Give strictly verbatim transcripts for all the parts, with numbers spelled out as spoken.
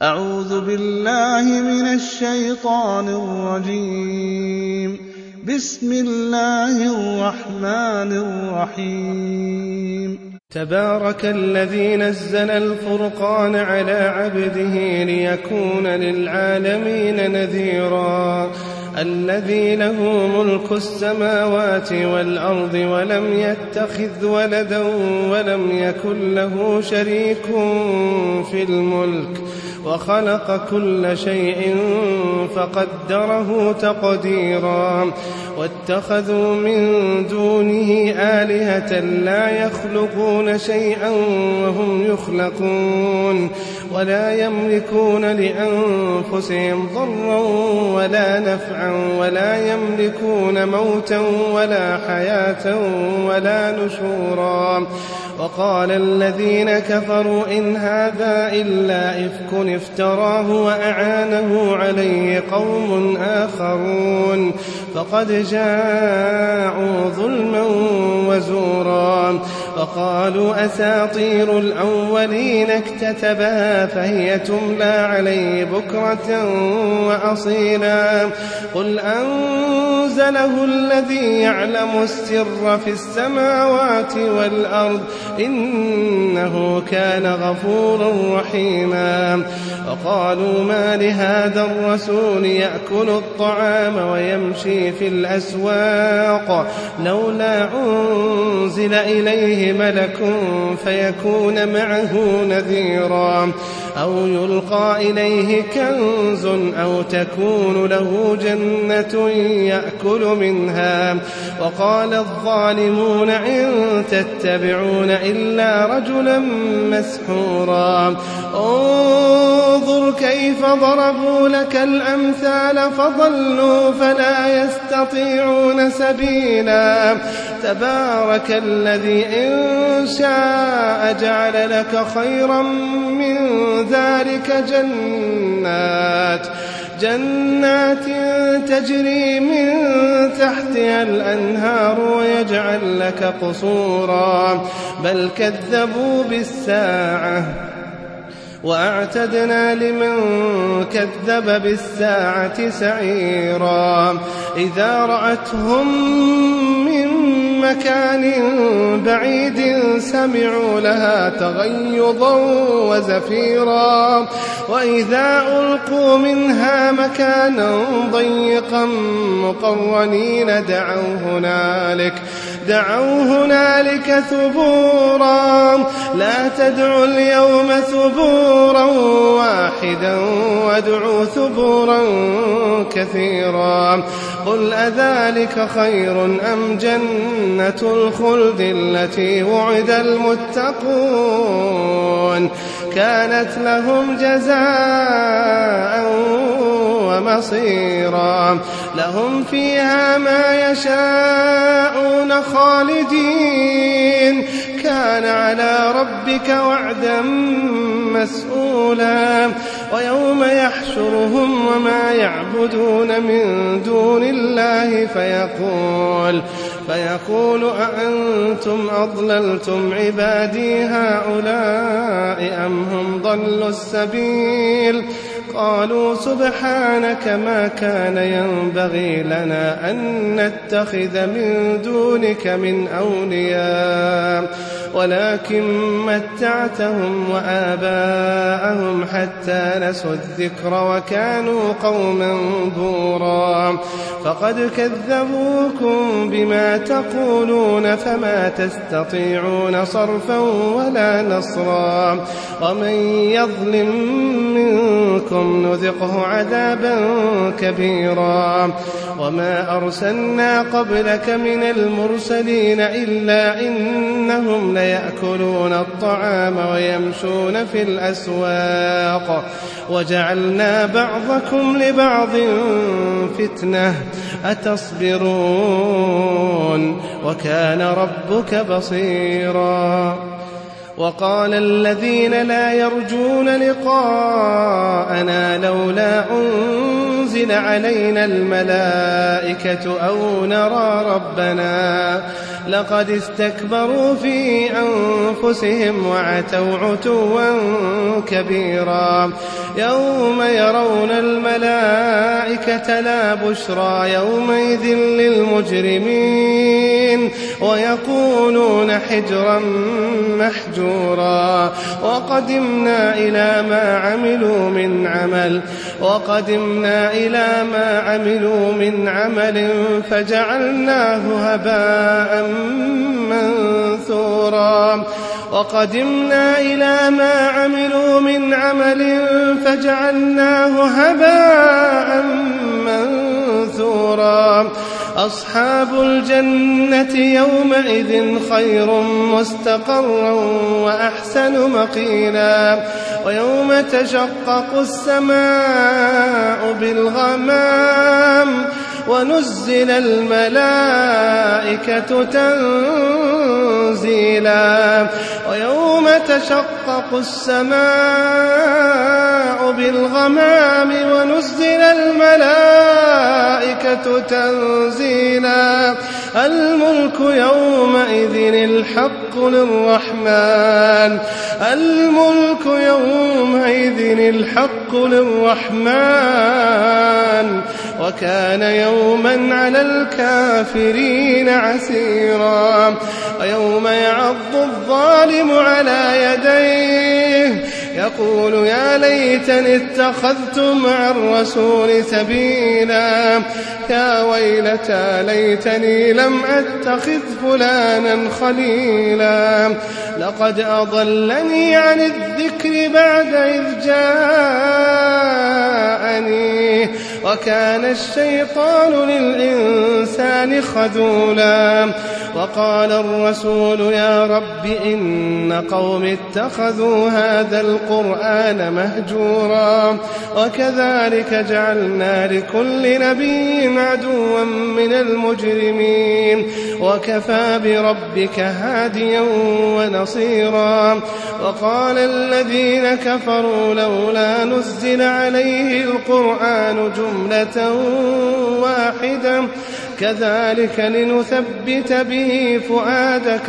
أعوذ بالله من الشيطان الرجيم. بسم الله الرحمن الرحيم. تبارك الذي نزل الفرقان على عبده ليكون للعالمين نذيرا. الذي له ملك السماوات والأرض ولم يتخذ ولدا ولم يكن له شريك في الملك وخلق كل شيء فقدره تقديرا. واتخذوا من دونه آلهة لا يخلقون شيئا وهم يخلقون ولا يملكون لأنفسهم ضرا ولا نفعا ولا يملكون موتا ولا حياة ولا نشورا. وقال الذين كفروا إن هذا إلا إفك افتراه وأعانه عليه قوم آخرون فقد جاءوا ظلما وزورا. وقالوا أساطير الأولين اكتتبها فهي تملى عليه بكرة وأصيلا. قل أنزله الذي يعلم السر في السماوات والأرض إنه كان غفورا رحيما. وقالوا ما لهذا الرسول يأكل الطعام ويمشي في الأسواق لولا أنزل إليه ملك فيكون معه نذيرا أو يلقى إليه كنز أو تكون له جنة يأكل منها. وقال الظالمون إن تتبعون إلا رجلا مسحورا. انظر كيف ضربوا لك الأمثال فضلوا فلا يستطيعون سبيلا. تبارك الذي إن شاء جعل لك خيرا من ذلك جنات جنات تجري من تحتها الأنهار ويجعل لك قصورا بل كذبوا بالساعة وأعتدنا لمن كذب بالساعة سعيرا. إذا رأتهم من مكان بعيد سمعوا لها تغيظا وزفيرا. وإذا ألقوا منها مكانا ضيقا مقرنين دعوا هنالك دعوا هنالك ثبورا. لا تدعوا اليوم ثبورا واحدا وادعوا ثبورا كثيرا. قل أذلك خير أم جنة الخلد التي وعد المتقون كانت لهم جزاء ومصيرا. لهم فيها ما يشاءون خالدين كان على ربك وعدا مسؤولا. ويوم يحشرهم وما يعبدون من دون الله فيقول فيقول أأنتم أضللتم عبادي هؤلاء أم هم ضلوا السبيل. قالوا سبحانك ما كان ينبغي لنا أن نتخذ من دونك من أولياء ولكن متعتهم وآباءهم حتى نسوا الذكر وكانوا قوما بورا. فقد كذبوكم بما تقولون فما تستطيعون صرفا ولا نصرا. ومن يظلم منكم نذقه عذابا كبيرا. وما أرسلنا قبلك من المرسلين إلا إنهم ليأكلون الطعام ويمشون في الأسواق وجعلنا بعضكم لبعض فتنة أتصبرون وكان ربك بصيرا. وقال الذين لا يرجون لقاءنا لولا أنزل تنزل علينا الملائكة أو نرى ربنا لقد استكبروا في أنفسهم وعتوا عتوا كبيرا يوم يرون الملائكة لا بشرى يومئذ للمجرمين ويقولون حجرا محجورا وقدمنا إلى ما عملوا من عمل وقدمنا إلى ما عملوا من عمل فجعلناه هباء منثورا وقدمنا إلى ما عملوا من عمل فجعلناه هباء منثورا أصحاب الجنة يومئذ خير مستقرا وأحسن مقيلا ويوم تشقق السماء بالغمام ونزل الملائكة تنزيلا ويوم تشقق السماء بالغمام ونزل الملائكة تنزيلا الملك يومئذ الحق للرحمن الملك يومئذ الحق للرحمن وكان يوما على الكافرين عسيرا ويوم يعض الظالم على يديه يقول يا ليتني اتخذت مع الرسول سبيلا يا ويلتى ليتني لم أتخذ فلانا خليلا لقد أضلني عن الذكر بعد إذ جاءني وكان الشيطان للإنسان خذولا وقال الرسول يا رب إن قوم اتخذوا هذا القرآن مهجورا وكذلك جعلنا لكل نبي عدوا من المجرمين وكفى بربك هاديا ونصيرا وقال الذين كفروا لولا نزل عليه القرآن جملة واحدة كذلك لنثبت به فؤادك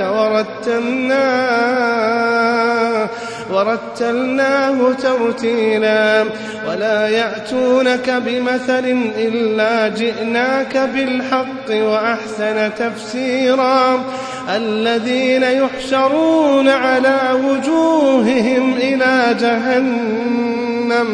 ورتلناه ورتلناه ترتيلا ولا يأتونك بمثل إلا جئناك بالحق وأحسن تفسيرا الذين يحشرون على وجوههم إلى جهنم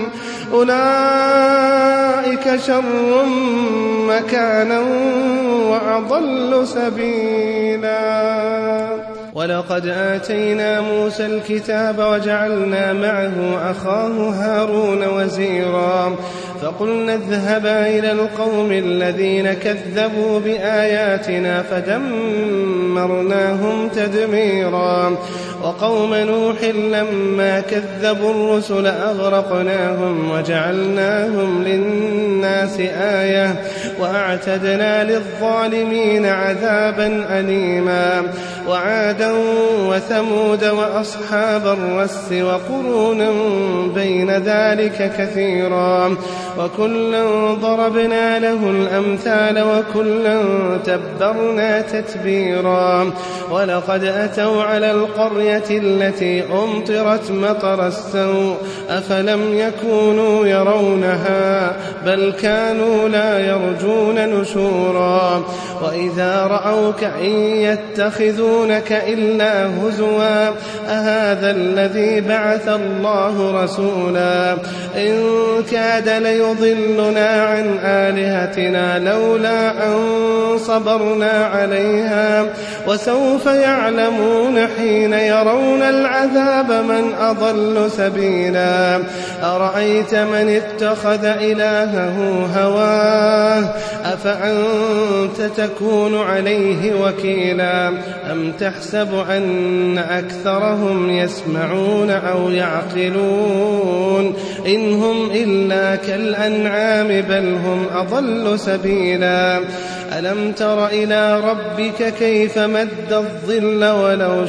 أولئك شر مكانا وأضل سبيلا ولقد آتينا موسى الكتاب وجعلنا معه أخاه هارون وزيرا فقلنا اذهبا إلى القوم الذين كذبوا بآياتنا فدمرناهم تدميرا وقوم نوح لما كذبوا الرسل أغرقناهم وجعلناهم للناس آية وأعتدنا للظالمين عذابا أليما وعادا وثمود وأصحاب الرس وقرونا بين ذلك كثيرا وكلا ضربنا له الأمثال وكلا تبرنا تتبيرا ولقد أتوا على القرية التي أمطرت مطر السوء أفلم يكونوا يرونها بل كانوا لا يرجون نشورا وإذا رأوك إن يتخذونك إلا هزوا أهذا الذي بعث الله رسولا إن كاد ليضلنا عن آلهتنا لولا أن صبرنا عليها وسوف يعلمون حين يرون العذاب من أضل سبيلا أرأيت من اتخذ إلهه هواه أفأنت تكون عليه وكيلا أم تحسب أن أكثرهم يسمعون أو يعقلون إن هم إلا كالأنعام بل هم أضل سبيلا ألم تر إلى ربك كيف مد الظل ولو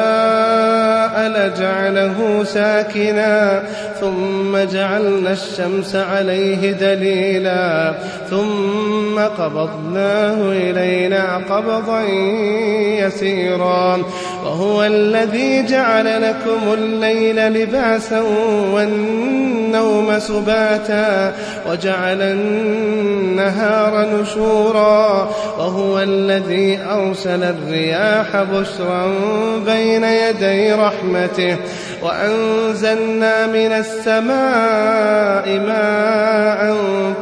شاء لجعله ساكنا ثم جعلنا الشمس عليه دليلا ثم قبضناه إلينا قبضا يسيرا وهو الذي جعل لكم الليل لباسا والنوم سباتا وجعل النهار نشورا وهو الذي أرسل الرياح بشرا بين يدي رحمته وأنزلنا من السماء ماء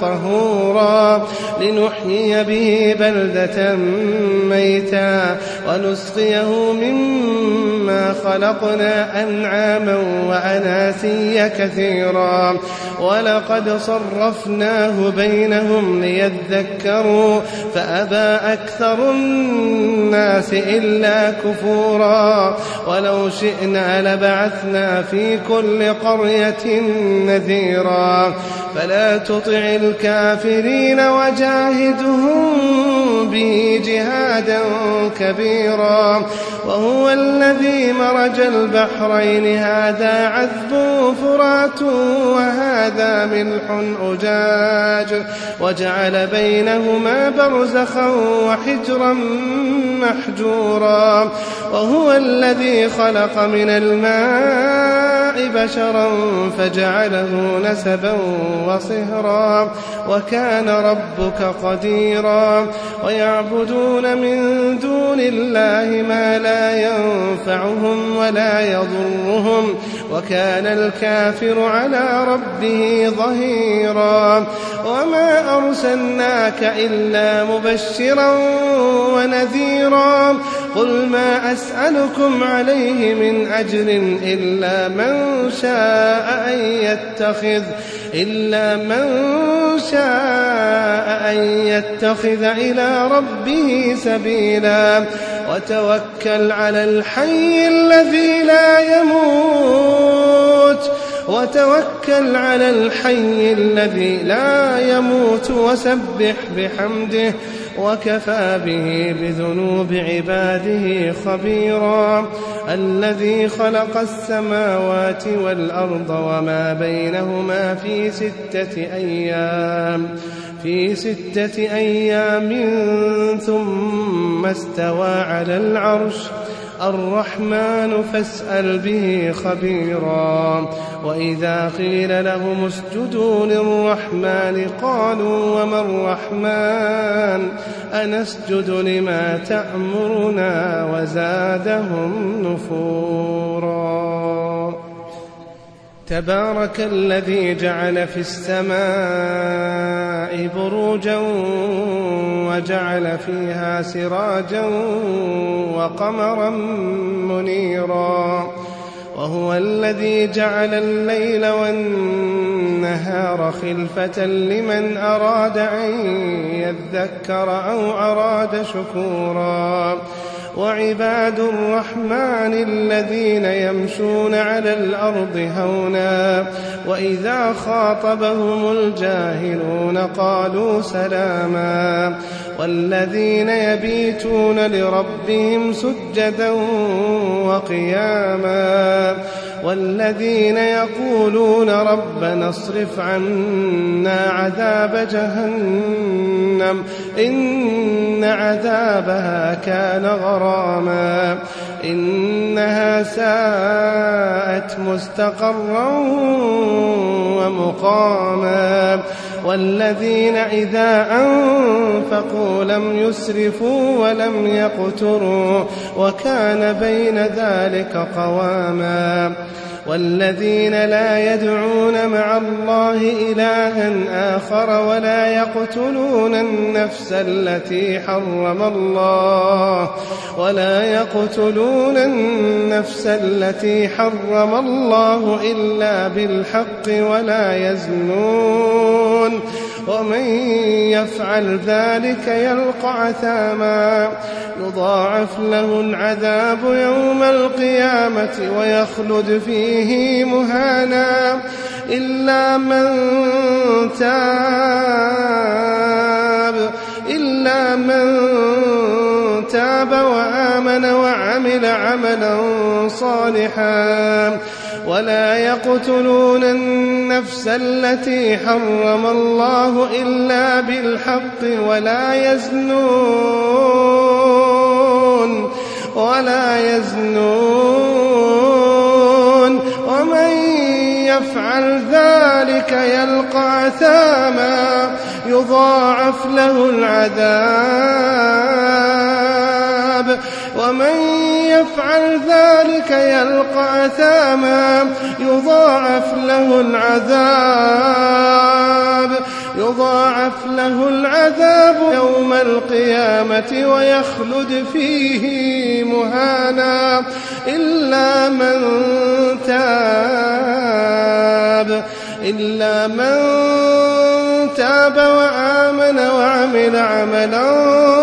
طهورا لنحيي به بلدة ميتا ونسقيه مما خلقنا أنعاما وأناسيا كثيرا ولقد صرفناه بينهم ليذكروا فأبى أكثر الناس إلا كفورا ولو شئنا لبعثنا في كل قرية نذيرا فلا تطع الكافرين وجاهدهم به جهادا كبيرا وهو الذي مرج البحرين هذا عذب فرات وهذا ملح أجاج وجعل بينهما برزخا وحجرا محجورا وهو الذي خلق من الماء بشرا فجعله نسبا وصهرا وكان ربك قديرا ويعبدون من دون الله ما لا ينفعهم ولا يضرهم وكان الكافر على ربه ظهيرا وما أرسلناك إلا مبشرا ونذيرا قل ما أسألكم عليه من أجر إلا من شاء أن يتخذ إلا من شاء أن يتخذ إلى ربه سبيلا وتوكل على الحي الذي لا يموت وتوكل على الحي الذي لا يموت وسبح بحمده وكفى به بذنوب عباده خبيرا الذي خلق السماوات والأرض وما بينهما في ستة أيام في ستة أيام ثم استوى على العرش الرحمن فاسأل به خبيرا وإذا قيل لهم اسجدوا للرحمن قالوا وما الرحمن أنسجد لما تأمرنا وزادهم نفورا تبارك الذي جعل في السماء بروجا وجعل فيها سراجا وقمرا منيرا وهو الذي جعل الليل والنهار خلفة لمن أراد أن يذكر أو أراد شكورا وعباد الرحمن الذين يمشون على الأرض هونا وإذا خاطبهم الجاهلون قالوا سلاما والذين يبيتون لربهم سجدا وقياما والذين يقولون ربنا اصرف عنا عذاب جهنم إن عذابها كان غراما إنها ساءت مستقرا ومقاما والذين إذا أنفقوا لم يسرفوا ولم يقتروا وكان بين ذلك قواما والذين لا يدعون مع الله إلها آخر ولا يقتلون النفس التي حرم الله ولا يقتلون النفس التي حرم الله إلا بالحق ولا يزنون ومن يفعل ذلك يلقى عثاما يضاعف له العذاب يوم القيامة ويخلد فيه مهانا إلا من تاب إلا إلا من تاب وآمن وعمل عملا صالحا ولا يقتلون النفس التي حرم الله إلا بالحق ولا يزنون ولا يزنون ومن يفعل ذلك يلقى أثاما يضاعف له العذاب ومن يفعل ذلك يلقى أثاما يضاعف له العذاب يضاعف له العذاب يوم القيامة ويخلد فيه مهانا إلا من تاب إلا من تاب وآمن وعمل عملا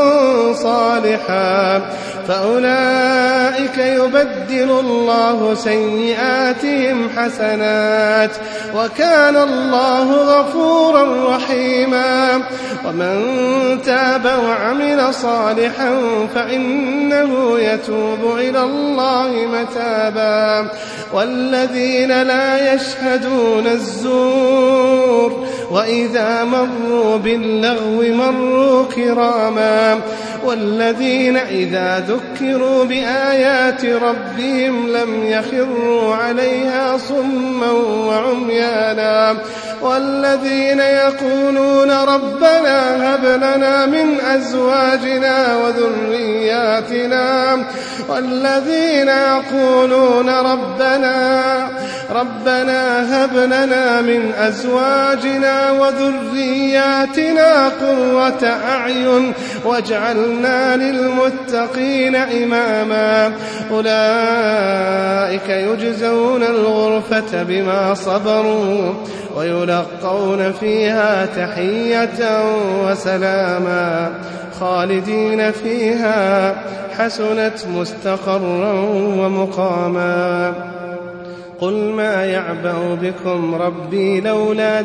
صالحا فأولئك يبدل الله سيئاتهم حسنات وكان الله غفورا رحيما ومن تاب وعمل صالحا فإنه يتوب إلى الله متابا والذين لا يشهدون الزور وإذا مروا باللغو مروا كراما والذين إذا ذكروا بآيات ربهم لم يخروا عليها صما وعميانا والذين يقولون ربنا هب لنا من أزواجنا وذرياتنا والذين يقولون ربنا ربنا هب لنا من أزواجنا وذرياتنا قرة أعين واجعلنا للمتقين إماما أولئك يجزون الغرفة بما صبروا ويلقون فيها تحية وسلاما خالدين فيها حسنت مستقرا ومقاما قل ما يعبأ بكم ربي لولا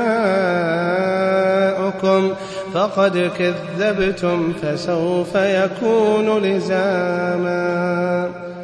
دعاؤكم فقد كذبتم فسوف يكون لزاما.